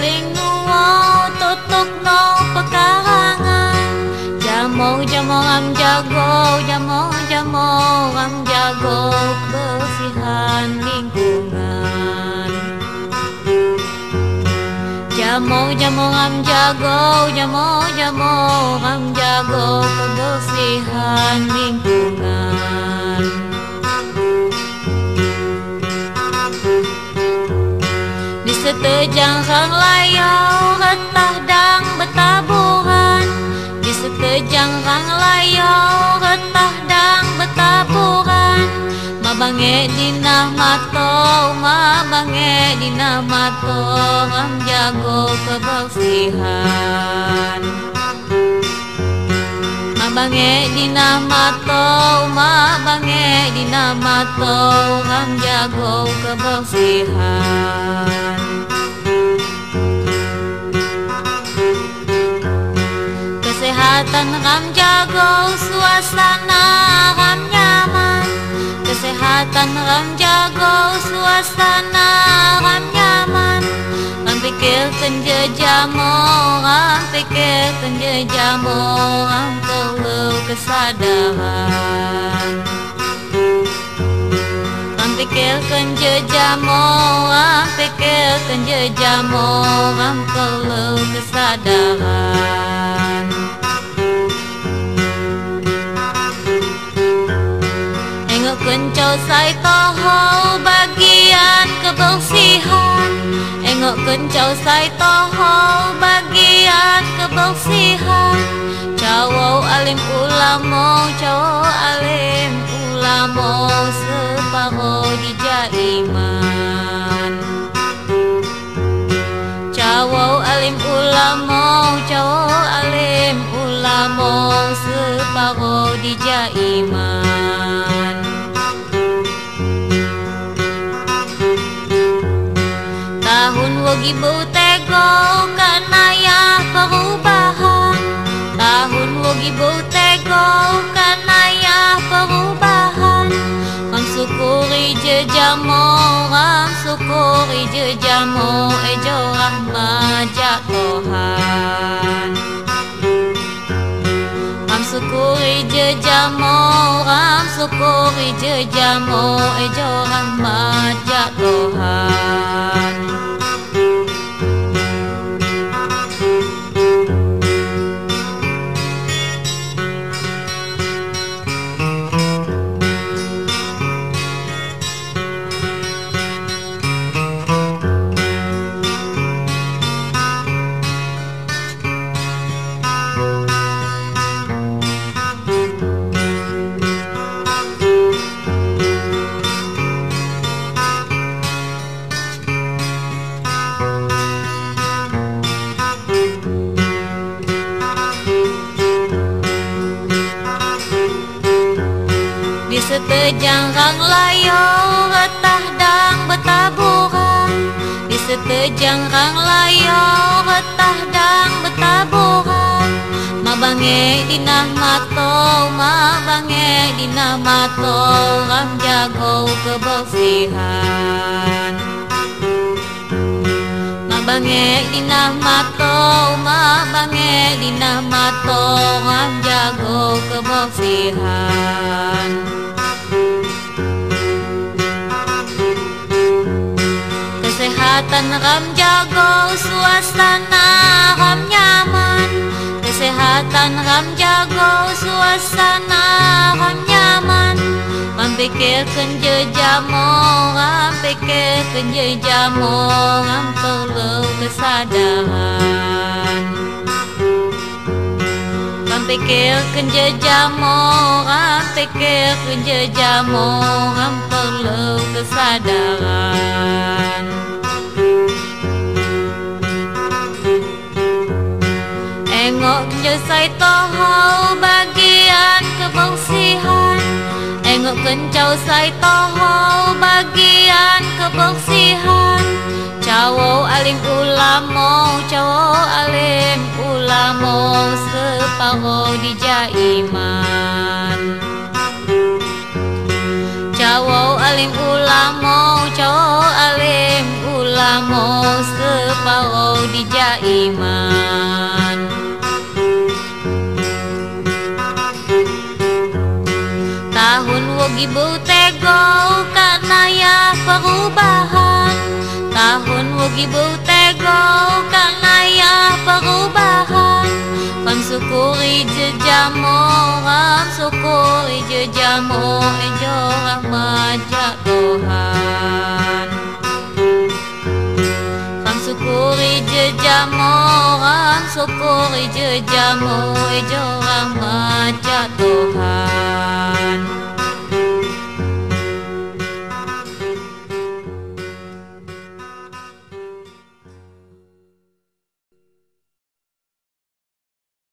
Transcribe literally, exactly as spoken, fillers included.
Uling nuwo tutuk no pekarangan, jamo jamo am jago, jamo jamo am jago kebersihan lingkungan. Jamo jamo am jago, jamo jamo am jago kebersihan lingkungan. Di setejang rang layau retah dang betaburan, di setejang rang layau retah dang betaburan. Mabange dinah mato, mabange dinah mato, am jago kebersihan. Mabange dinah mato, mabange dinah mato, am jago kebersihan. Kesehatan ram jago, suasana ram nyaman. Kesehatan ram jago, suasana ram nyaman. Ram pikirkan je jamo, ram pikirkan je jamo, ram perlu kesadaran. Ram pikirkan je jamo, ram pikirkan je jamo, ram perlu kesadaran. Engok kencau sai toho bagian kebersihan, engok kencau sai toho bagian kebersihan. Cawo alim ulamo, cawo alim ulamo, separuh di jaiman. Cawo alim ulamo, cawo alim ulamo, separuh di jaiman. Tahun wagi butego kanaya perubahan, tahun wagi butego kanaya perubahan. Ram syukuri je jamo, ram syukuri je jamo, ejo rahmat ja Tuhan. Ram syukuri je jamo, ram syukuri je jamo, ejo rahmat ja Tuhan. Di setejang rang layau retah dang betaburan, di setejang rang layau retah dang betaburan. Mabange dinah mato, mabange dinah mato, ram jago kebersihan. Mabange dinah mato, mabange dinah mato, ram jago kebersihan. Kesehatan ram jago, suasana ram nyaman. Kesehatan ram jago, suasana ram nyaman. Ram pikirkan je jamo, ram pikirkan je jamo, ram perlu kesadaran. Ram pikirkan je jamo, ram pikirkan je jamo, ram perlu kesadaran. Engok je sai toho bagian kebersihan, engok kencau sai toho bagian kebersihan. Cawo alim ulamo, cawo alim ulamo, separuh di jaiman. Cawo alim ulamo, cawo alim ulamo, separuh separuh di jaiman. Tahun wogi beutego karena ya perubahan. Tahun wogi beutego karena ya perubahan. Kan syukuri jejamo, kan syukuri jejamo, ejo rahmat Tuhan. Kan syukuri jejamo, kan syukuri jejamo, ejo rahmat Tuhan.